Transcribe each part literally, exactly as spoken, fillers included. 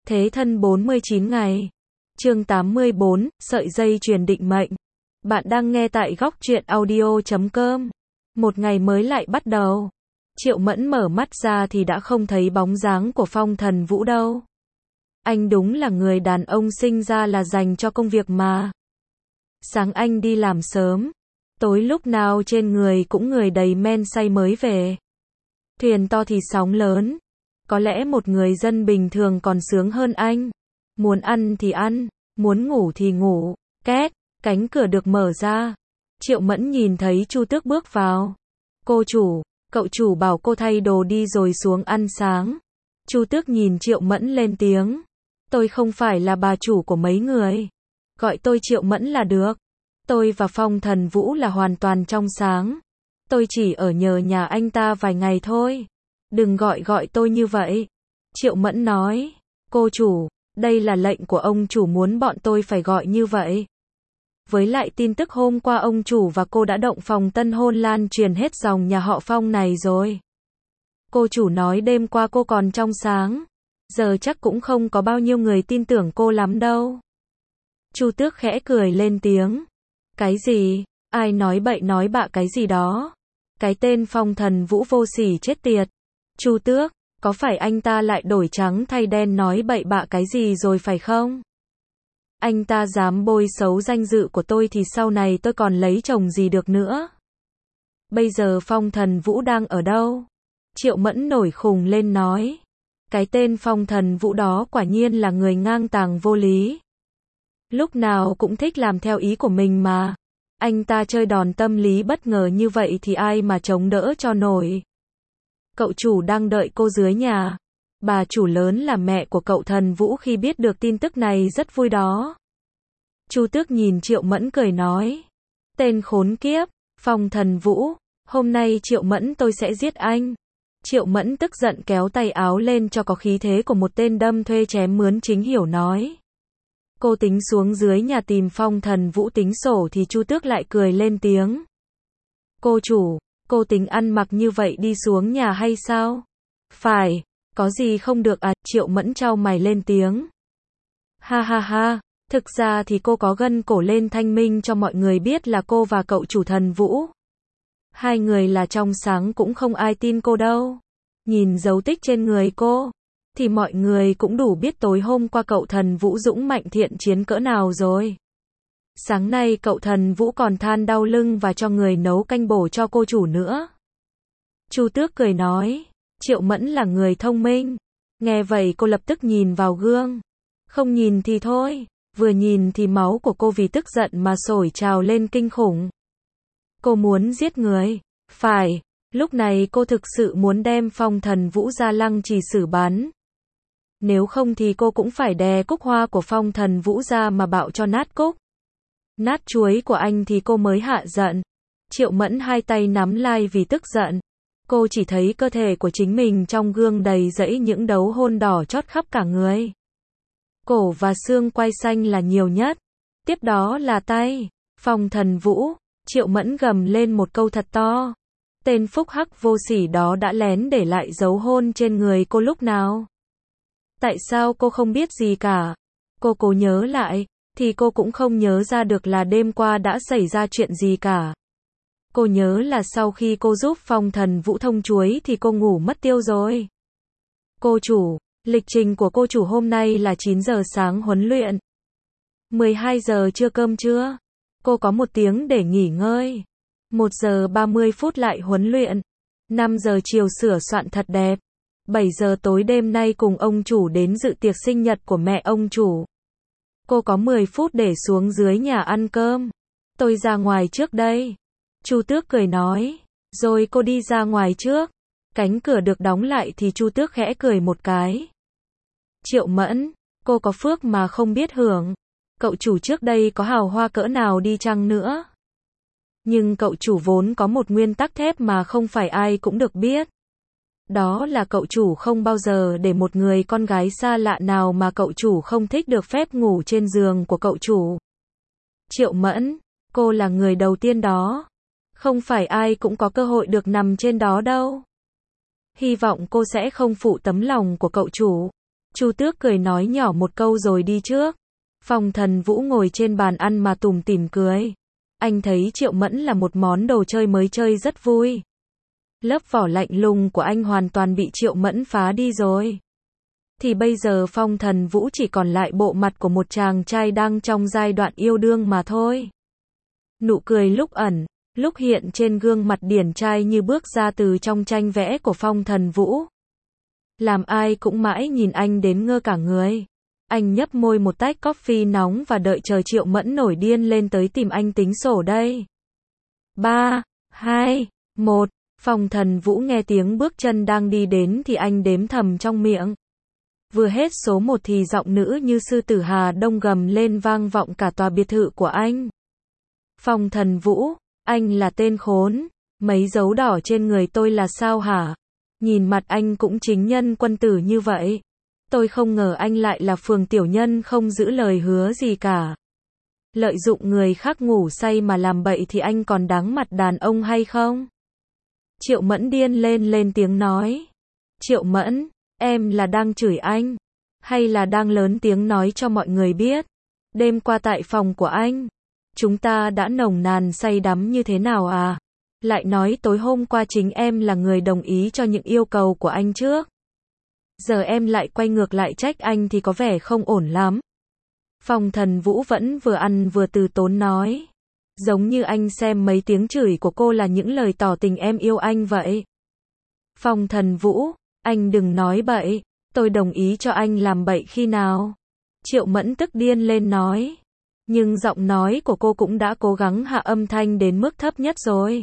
Thế thân bốn mươi chín ngày. Chương tám mươi bốn, sợi dây truyền định mệnh. Bạn đang nghe tại góc truyện audio chấm com. Một ngày mới lại bắt đầu. Triệu Mẫn mở mắt ra thì đã không thấy bóng dáng của Phong Thần Vũ đâu. Anh đúng là người đàn ông sinh ra là dành cho công việc mà. Sáng anh đi làm sớm, tối lúc nào trên người cũng người đầy men say mới về. Thuyền to thì sóng lớn. Có lẽ một người dân bình thường còn sướng hơn anh. Muốn ăn thì ăn, muốn ngủ thì ngủ. Két, cánh cửa được mở ra. Triệu Mẫn nhìn thấy Chu Tước bước vào. Cô chủ, cậu chủ bảo cô thay đồ đi rồi xuống ăn sáng. Chu Tước nhìn Triệu Mẫn lên tiếng. Tôi không phải là bà chủ của mấy người. Gọi tôi Triệu Mẫn là được. Tôi và Phong Thần Vũ là hoàn toàn trong sáng. Tôi chỉ ở nhờ nhà anh ta vài ngày thôi. Đừng gọi gọi tôi như vậy. Triệu Mẫn nói. Cô chủ, đây là lệnh của ông chủ muốn bọn tôi phải gọi như vậy. Với lại tin tức hôm qua ông chủ và cô đã động phòng tân hôn lan truyền hết dòng nhà họ Phong này rồi. Cô chủ nói đêm qua cô còn trong sáng. Giờ chắc cũng không có bao nhiêu người tin tưởng cô lắm đâu. Chu Tước khẽ cười lên tiếng. Cái gì? Ai nói bậy nói bạ cái gì đó? Cái tên Phong Thần Vũ vô sỉ chết tiệt. Chu Tước, có phải anh ta lại đổi trắng thay đen nói bậy bạ cái gì rồi phải không? Anh ta dám bôi xấu danh dự của tôi thì sau này tôi còn lấy chồng gì được nữa? Bây giờ Phong Thần Vũ đang ở đâu? Triệu Mẫn nổi khùng lên nói. Cái tên Phong Thần Vũ đó quả nhiên là người ngang tàng vô lý. Lúc nào cũng thích làm theo ý của mình mà. Anh ta chơi đòn tâm lý bất ngờ như vậy thì ai mà chống đỡ cho nổi. Cậu chủ đang đợi cô dưới nhà. Bà chủ lớn là mẹ của cậu Thần Vũ khi biết được tin tức này rất vui đó. Chu Tước nhìn Triệu Mẫn cười nói. Tên khốn kiếp, Phong Thần Vũ, hôm nay Triệu Mẫn tôi sẽ giết anh. Triệu Mẫn tức giận kéo tay áo lên cho có khí thế của một tên đâm thuê chém mướn chính hiểu nói. Cô tính xuống dưới nhà tìm Phong Thần Vũ tính sổ thì Chu Tước lại cười lên tiếng. Cô chủ, cô tính ăn mặc như vậy đi xuống nhà hay sao? Phải, có gì không được à? Triệu Mẫn chau mày lên tiếng. Ha ha ha, thực ra thì cô có gân cổ lên thanh minh cho mọi người biết là cô và cậu chủ Thần Vũ. Hai người là trong sáng cũng không ai tin cô đâu. Nhìn dấu tích trên người cô, thì mọi người cũng đủ biết tối hôm qua cậu Thần Vũ dũng mạnh thiện chiến cỡ nào rồi. Sáng nay cậu Thần Vũ còn than đau lưng và cho người nấu canh bổ cho cô chủ nữa. Chu Tước cười nói. Triệu Mẫn là người thông minh. Nghe vậy cô lập tức nhìn vào gương. Không nhìn thì thôi, vừa nhìn thì máu của cô vì tức giận mà sổi trào lên kinh khủng. Cô muốn giết người. Phải, lúc này cô thực sự muốn đem Phong Thần Vũ ra lăng trì xử bắn. Nếu không thì cô cũng phải đè cúc hoa của Phong Thần Vũ ra mà bạo cho nát cúc. Nát chuối của anh thì cô mới hạ giận. Triệu Mẫn hai tay nắm lai vì tức giận. Cô chỉ thấy cơ thể của chính mình trong gương đầy rẫy những dấu hôn đỏ chót khắp cả người. Cổ và xương quai xanh là nhiều nhất. Tiếp đó là tay. Phong Thần Vũ. Triệu Mẫn gầm lên một câu thật to. Tên phúc hắc vô sỉ đó đã lén để lại dấu hôn trên người cô lúc nào? Tại sao cô không biết gì cả? Cô cố nhớ lại, thì cô cũng không nhớ ra được là đêm qua đã xảy ra chuyện gì cả. Cô nhớ là sau khi cô giúp Phong Thần Vũ thông chuối thì cô ngủ mất tiêu rồi. Cô chủ, lịch trình của cô chủ hôm nay là chín giờ sáng huấn luyện. mười hai giờ trưa cơm trưa. Cô có một tiếng để nghỉ ngơi. một giờ ba mươi phút lại huấn luyện. năm giờ chiều sửa soạn thật đẹp. bảy giờ tối đêm nay cùng ông chủ đến dự tiệc sinh nhật của mẹ ông chủ. Cô có mười phút để xuống dưới nhà ăn cơm. Tôi ra ngoài trước đây. Chu Tước cười nói. Rồi cô đi ra ngoài trước. Cánh cửa được đóng lại thì Chu Tước khẽ cười một cái. Triệu Mẫn, cô có phước mà không biết hưởng. Cậu chủ trước đây có hào hoa cỡ nào đi chăng nữa. Nhưng cậu chủ vốn có một nguyên tắc thép mà không phải ai cũng được biết. Đó là cậu chủ không bao giờ để một người con gái xa lạ nào mà cậu chủ không thích được phép ngủ trên giường của cậu chủ. Triệu Mẫn, cô là người đầu tiên đó. Không phải ai cũng có cơ hội được nằm trên đó đâu. Hy vọng cô sẽ không phụ tấm lòng của cậu chủ. Chu Tước cười nói nhỏ một câu rồi đi trước. Phong Thần Vũ ngồi trên bàn ăn mà tủm tỉm cười. Anh thấy Triệu Mẫn là một món đồ chơi mới chơi rất vui. Lớp vỏ lạnh lùng của anh hoàn toàn bị Triệu Mẫn phá đi rồi. Thì bây giờ Phong Thần Vũ chỉ còn lại bộ mặt của một chàng trai đang trong giai đoạn yêu đương mà thôi. Nụ cười lúc ẩn, lúc hiện trên gương mặt điển trai như bước ra từ trong tranh vẽ của Phong Thần Vũ. Làm ai cũng mãi nhìn anh đến ngơ cả người. Anh nhấp môi một tách coffee nóng và đợi chờ Triệu Mẫn nổi điên lên tới tìm anh tính sổ đây. ba, hai, một, Phong Thần Vũ nghe tiếng bước chân đang đi đến thì anh đếm thầm trong miệng. Vừa hết số một thì giọng nữ như sư tử Hà Đông gầm lên vang vọng cả tòa biệt thự của anh. Phong Thần Vũ, anh là tên khốn, mấy dấu đỏ trên người tôi là sao hả? Nhìn mặt anh cũng chính nhân quân tử như vậy. Tôi không ngờ anh lại là phường tiểu nhân không giữ lời hứa gì cả. Lợi dụng người khác ngủ say mà làm bậy thì anh còn đáng mặt đàn ông hay không? Triệu Mẫn điên lên lên tiếng nói. Triệu Mẫn, em là đang chửi anh? Hay là đang lớn tiếng nói cho mọi người biết? Đêm qua tại phòng của anh, chúng ta đã nồng nàn say đắm như thế nào à? Lại nói tối hôm qua chính em là người đồng ý cho những yêu cầu của anh trước. Giờ em lại quay ngược lại trách anh thì có vẻ không ổn lắm. Phong Thần Vũ vẫn vừa ăn vừa từ tốn nói. Giống như anh xem mấy tiếng chửi của cô là những lời tỏ tình em yêu anh vậy. Phong Thần Vũ, anh đừng nói bậy, tôi đồng ý cho anh làm bậy khi nào? Triệu Mẫn tức điên lên nói. Nhưng giọng nói của cô cũng đã cố gắng hạ âm thanh đến mức thấp nhất rồi.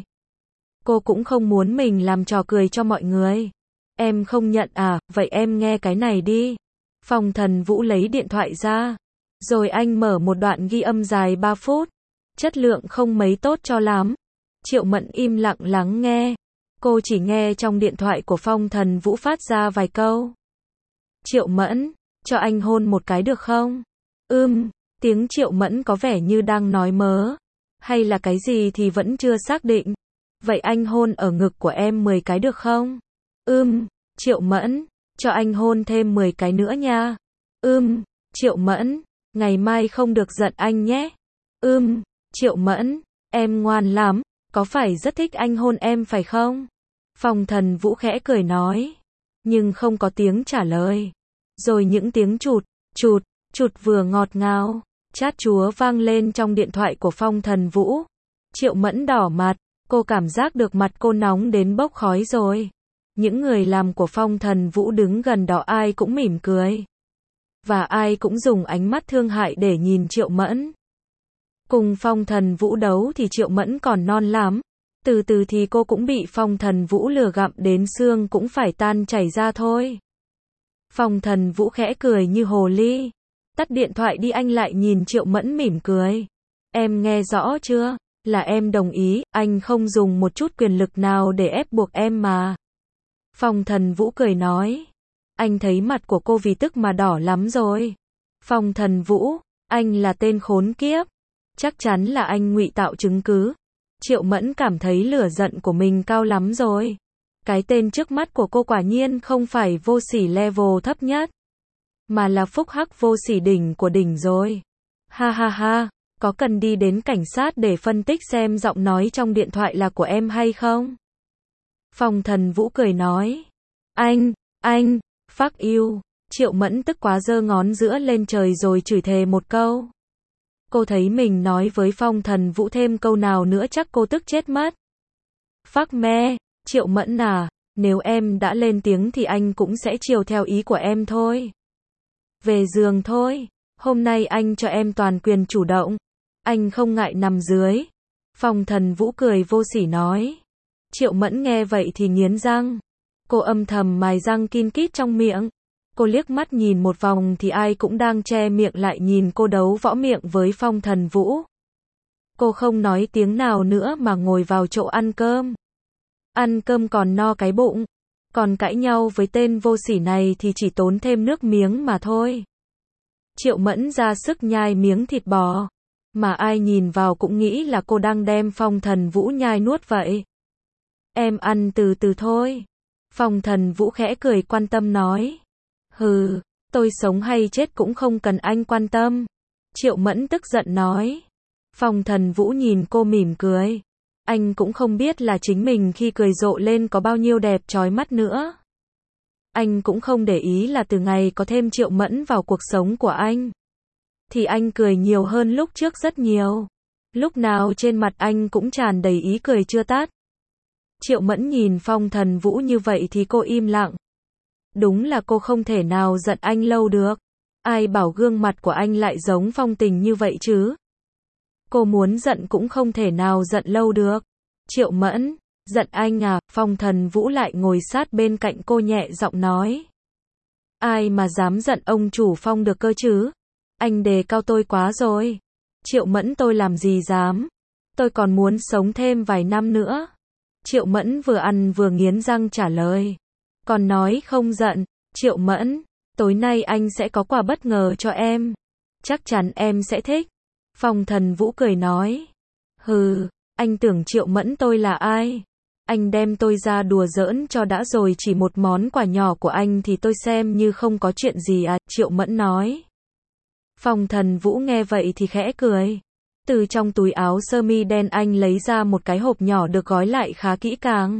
Cô cũng không muốn mình làm trò cười cho mọi người. Em không nhận à, vậy em nghe cái này đi. Phong Thần Vũ lấy điện thoại ra. Rồi anh mở một đoạn ghi âm dài ba phút. Chất lượng không mấy tốt cho lắm. Triệu Mẫn im lặng lắng nghe. Cô chỉ nghe trong điện thoại của Phong Thần Vũ phát ra vài câu. Triệu Mẫn, cho anh hôn một cái được không? Ưm, tiếng Triệu Mẫn có vẻ như đang nói mớ. Hay là cái gì thì vẫn chưa xác định. Vậy anh hôn ở ngực của em mười cái được không? Ưm, Triệu Mẫn, cho anh hôn thêm mười cái nữa nha. Ưm, Triệu Mẫn, ngày mai không được giận anh nhé. Ưm, Triệu Mẫn, em ngoan lắm, có phải rất thích anh hôn em phải không? Phong Thần Vũ khẽ cười nói, nhưng không có tiếng trả lời. Rồi những tiếng chụt, chụt, chụt vừa ngọt ngào, chát chúa vang lên trong điện thoại của Phong Thần Vũ. Triệu Mẫn đỏ mặt, cô cảm giác được mặt cô nóng đến bốc khói rồi. Những người làm của Phong Thần Vũ đứng gần đó ai cũng mỉm cười. Và ai cũng dùng ánh mắt thương hại để nhìn Triệu Mẫn. Cùng Phong Thần Vũ đấu thì Triệu Mẫn còn non lắm. Từ từ thì cô cũng bị Phong Thần Vũ lừa gặm đến xương cũng phải tan chảy ra thôi. Phong Thần Vũ khẽ cười như hồ ly. Tắt điện thoại đi, anh lại nhìn Triệu Mẫn mỉm cười. Em nghe rõ chưa? Là em đồng ý, anh không dùng một chút quyền lực nào để ép buộc em mà. Phong Thần Vũ cười nói. Anh thấy mặt của cô vì tức mà đỏ lắm rồi. Phong Thần Vũ, anh là tên khốn kiếp. Chắc chắn là anh ngụy tạo chứng cứ. Triệu Mẫn cảm thấy lửa giận của mình cao lắm rồi. Cái tên trước mắt của cô quả nhiên không phải vô sỉ level thấp nhất, mà là phúc hắc vô sỉ đỉnh của đỉnh rồi. Ha ha ha, có cần đi đến cảnh sát để phân tích xem giọng nói trong điện thoại là của em hay không? Phong Thần Vũ cười nói. Anh, anh, fuck you. Triệu Mẫn tức quá giơ ngón giữa lên trời rồi chửi thề một câu. Cô thấy mình nói với Phong Thần Vũ thêm câu nào nữa chắc cô tức chết mất. Fuck me, Triệu Mẫn à, nếu em đã lên tiếng thì anh cũng sẽ chiều theo ý của em thôi. Về giường thôi, hôm nay anh cho em toàn quyền chủ động. Anh không ngại nằm dưới. Phong Thần Vũ cười vô sỉ nói. Triệu Mẫn nghe vậy thì nghiến răng. Cô âm thầm mài răng kin kít trong miệng. Cô liếc mắt nhìn một vòng thì ai cũng đang che miệng lại nhìn cô đấu võ miệng với Phong Thần Vũ. Cô không nói tiếng nào nữa mà ngồi vào chỗ ăn cơm. Ăn cơm còn no cái bụng. Còn cãi nhau với tên vô sỉ này thì chỉ tốn thêm nước miếng mà thôi. Triệu Mẫn ra sức nhai miếng thịt bò. Mà ai nhìn vào cũng nghĩ là cô đang đem Phong Thần Vũ nhai nuốt vậy. Em ăn từ từ thôi. Phong Thần Vũ khẽ cười quan tâm nói. Hừ, Tôi sống hay chết cũng không cần anh quan tâm. Triệu Mẫn tức giận nói. Phong Thần Vũ nhìn cô mỉm cười. Anh cũng không biết là chính mình khi cười rộ lên có bao nhiêu đẹp chói mắt nữa. Anh cũng không để ý là từ ngày có thêm Triệu Mẫn vào cuộc sống của anh, thì anh cười nhiều hơn lúc trước rất nhiều. Lúc nào trên mặt anh cũng tràn đầy ý cười chưa tắt. Triệu Mẫn nhìn Phong Thần Vũ như vậy thì cô im lặng. Đúng là cô không thể nào giận anh lâu được. Ai bảo gương mặt của anh lại giống Phong Tình như vậy chứ? Cô muốn giận cũng không thể nào giận lâu được. Triệu Mẫn, giận anh à? Phong Thần Vũ lại ngồi sát bên cạnh cô nhẹ giọng nói. Ai mà dám giận ông chủ Phong được cơ chứ? Anh đề cao tôi quá rồi. Triệu Mẫn, tôi làm gì dám? Tôi còn muốn sống thêm vài năm nữa. Triệu Mẫn vừa ăn vừa nghiến răng trả lời. Còn nói không giận. Triệu Mẫn, tối nay anh sẽ có quà bất ngờ cho em. Chắc chắn em sẽ thích. Phong Thần Vũ cười nói. Hừ, anh tưởng Triệu Mẫn tôi là ai? Anh đem tôi ra đùa giỡn cho đã rồi, chỉ một món quà nhỏ của anh thì tôi xem như không có chuyện gì à? Triệu Mẫn nói. Phong Thần Vũ nghe vậy thì khẽ cười. Từ trong túi áo sơ mi đen anh lấy ra một cái hộp nhỏ được gói lại khá kỹ càng.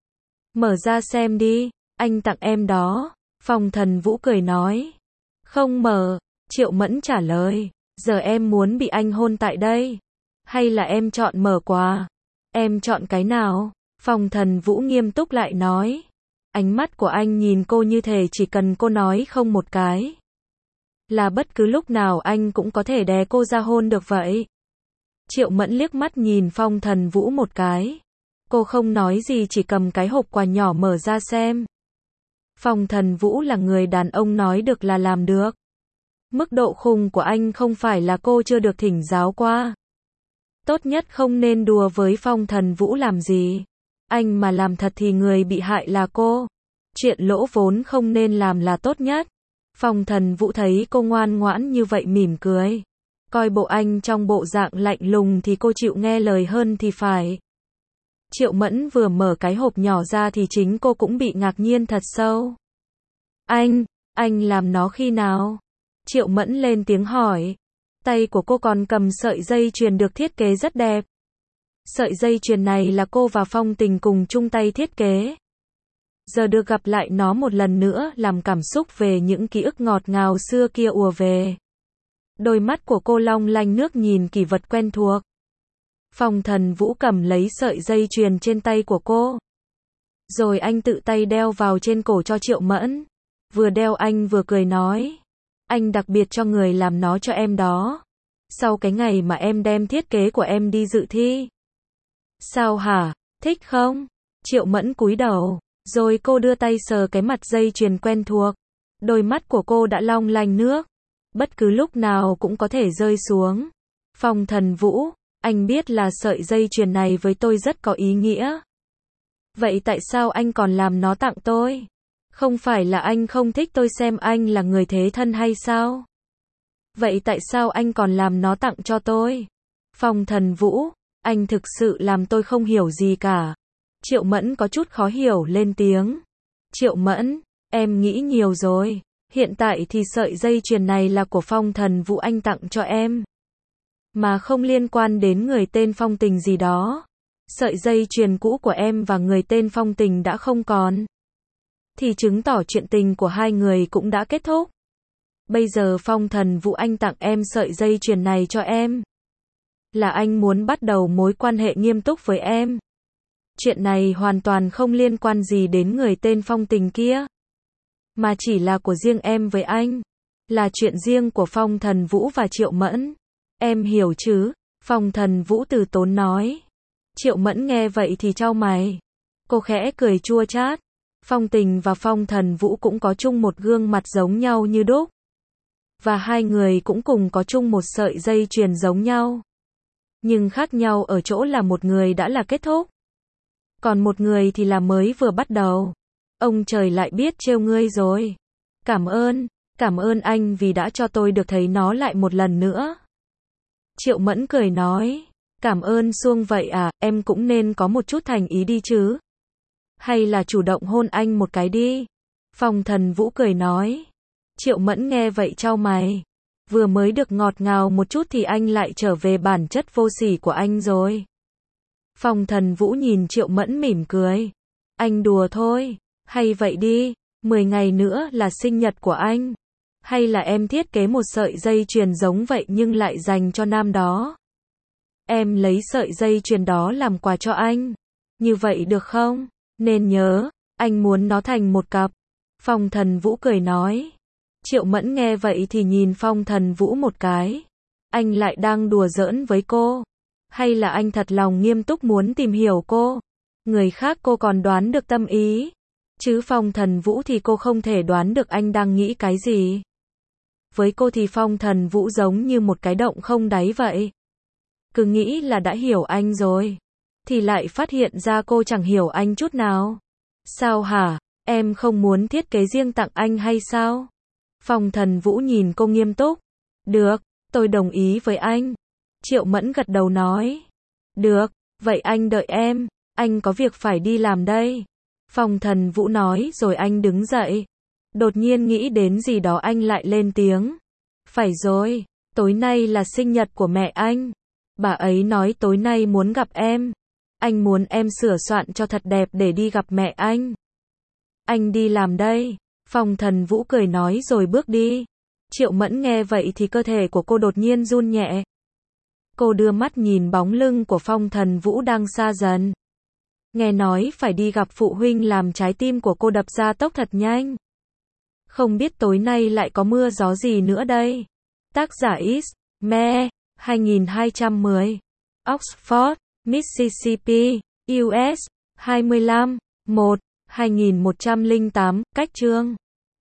Mở ra xem đi, anh tặng em đó. Phong Thần Vũ cười nói. Không mở. Triệu Mẫn trả lời. Giờ em muốn bị anh hôn tại đây, hay là em chọn mở quà? Em chọn cái nào? Phong Thần Vũ nghiêm túc lại nói. Ánh mắt của anh nhìn cô như thể chỉ cần cô nói không một cái, là bất cứ lúc nào anh cũng có thể đè cô ra hôn được vậy. Triệu Mẫn liếc mắt nhìn Phong Thần Vũ một cái. Cô không nói gì, chỉ cầm cái hộp quà nhỏ mở ra xem. Phong Thần Vũ là người đàn ông nói được là làm được. Mức độ khùng của anh không phải là cô chưa được thỉnh giáo qua. Tốt nhất không nên đùa với Phong Thần Vũ làm gì. Anh mà làm thật thì người bị hại là cô. Chuyện lỗ vốn không nên làm là tốt nhất. Phong Thần Vũ thấy cô ngoan ngoãn như vậy mỉm cười. Coi bộ anh trong bộ dạng lạnh lùng thì cô chịu nghe lời hơn thì phải. Triệu Mẫn vừa mở cái hộp nhỏ ra thì chính cô cũng bị ngạc nhiên thật sâu. Anh, anh làm nó khi nào? Triệu Mẫn lên tiếng hỏi. Tay của cô còn cầm sợi dây chuyền được thiết kế rất đẹp. Sợi dây chuyền này là cô và Phong Tình cùng chung tay thiết kế. Giờ được gặp lại nó một lần nữa làm cảm xúc về những ký ức ngọt ngào xưa kia ùa về. Đôi mắt của cô long lanh nước nhìn kỷ vật quen thuộc. Phong Thần Vũ cầm lấy sợi dây chuyền trên tay của cô. Rồi anh tự tay đeo vào trên cổ cho Triệu Mẫn. Vừa đeo anh vừa cười nói. Anh đặc biệt cho người làm nó cho em đó. Sau cái ngày mà em đem thiết kế của em đi dự thi. Sao hả? Thích không? Triệu Mẫn cúi đầu. Rồi cô đưa tay sờ cái mặt dây chuyền quen thuộc. Đôi mắt của cô đã long lanh nước. Bất cứ lúc nào cũng có thể rơi xuống. Phong Thần Vũ, anh biết là sợi dây chuyền này với tôi rất có ý nghĩa. Vậy tại sao anh còn làm nó tặng tôi? Không phải là anh không thích tôi xem anh là người thế thân hay sao? Vậy tại sao anh còn làm nó tặng cho tôi? Phong Thần Vũ, anh thực sự làm tôi không hiểu gì cả. Triệu Mẫn có chút khó hiểu lên tiếng. Triệu Mẫn, em nghĩ nhiều rồi. Hiện tại thì sợi dây chuyền này là của Phong Thần Vũ anh tặng cho em. Mà không liên quan đến người tên Phong Tình gì đó. Sợi dây chuyền cũ của em và người tên Phong Tình đã không còn. Thì chứng tỏ chuyện tình của hai người cũng đã kết thúc. Bây giờ Phong Thần Vũ anh tặng em sợi dây chuyền này cho em. Là anh muốn bắt đầu mối quan hệ nghiêm túc với em. Chuyện này hoàn toàn không liên quan gì đến người tên Phong Tình kia. Mà chỉ là của riêng em với anh. Là chuyện riêng của Phong Thần Vũ và Triệu Mẫn. Em hiểu chứ? Phong Thần Vũ từ tốn nói. Triệu Mẫn nghe vậy thì chau mày. Cô khẽ cười chua chát. Phong Tình và Phong Thần Vũ cũng có chung một gương mặt giống nhau như đúc. Và hai người cũng cùng có chung một sợi dây chuyền giống nhau. Nhưng khác nhau ở chỗ là một người đã là kết thúc. Còn một người thì là mới vừa bắt đầu. Ông trời lại biết trêu ngươi rồi. Cảm ơn, cảm ơn anh vì đã cho tôi được thấy nó lại một lần nữa. Triệu Mẫn cười nói. Cảm ơn suông vậy à, em cũng nên có một chút thành ý đi chứ. Hay là chủ động hôn anh một cái đi. Phong Thần Vũ cười nói. Triệu Mẫn nghe vậy chau mày. Vừa mới được ngọt ngào một chút thì anh lại trở về bản chất vô sỉ của anh rồi. Phong Thần Vũ nhìn Triệu Mẫn mỉm cười. Anh đùa thôi. Hay vậy đi, mười ngày nữa là sinh nhật của anh. Hay là em thiết kế một sợi dây chuyền giống vậy nhưng lại dành cho nam đó. Em lấy sợi dây chuyền đó làm quà cho anh. Như vậy được không? Nên nhớ, anh muốn nó thành một cặp. Phong Thần Vũ cười nói. Triệu Mẫn nghe vậy thì nhìn Phong Thần Vũ một cái. Anh lại đang đùa giỡn với cô? Hay là anh thật lòng nghiêm túc muốn tìm hiểu cô? Người khác cô còn đoán được tâm ý. Chứ Phong Thần Vũ thì cô không thể đoán được anh đang nghĩ cái gì. Với cô thì Phong Thần Vũ giống như một cái động không đáy vậy. Cứ nghĩ là đã hiểu anh rồi. Thì lại phát hiện ra cô chẳng hiểu anh chút nào. Sao hả? Em không muốn thiết kế riêng tặng anh hay sao? Phong Thần Vũ nhìn cô nghiêm túc. Được, tôi đồng ý với anh. Triệu Mẫn gật đầu nói. Được, vậy anh đợi em. Anh có việc phải đi làm đây. Phong Thần Vũ nói rồi anh đứng dậy. Đột nhiên nghĩ đến gì đó anh lại lên tiếng. Phải rồi, tối nay là sinh nhật của mẹ anh. Bà ấy nói tối nay muốn gặp em. Anh muốn em sửa soạn cho thật đẹp để đi gặp mẹ anh. Anh đi làm đây. Phong Thần Vũ cười nói rồi bước đi. Triệu Mẫn nghe vậy thì cơ thể của cô đột nhiên run nhẹ. Cô đưa mắt nhìn bóng lưng của Phong Thần Vũ đang xa dần. Nghe nói phải đi gặp phụ huynh làm trái tim của cô đập ra tốc thật nhanh. Không biết tối nay lại có mưa gió gì nữa đây. Tác giả Is. Me. hai nghìn hai trăm mười. Oxford, Mississippi, u ét. hai mươi lăm. một. hai nghìn một trăm lẻ tám. Cách chương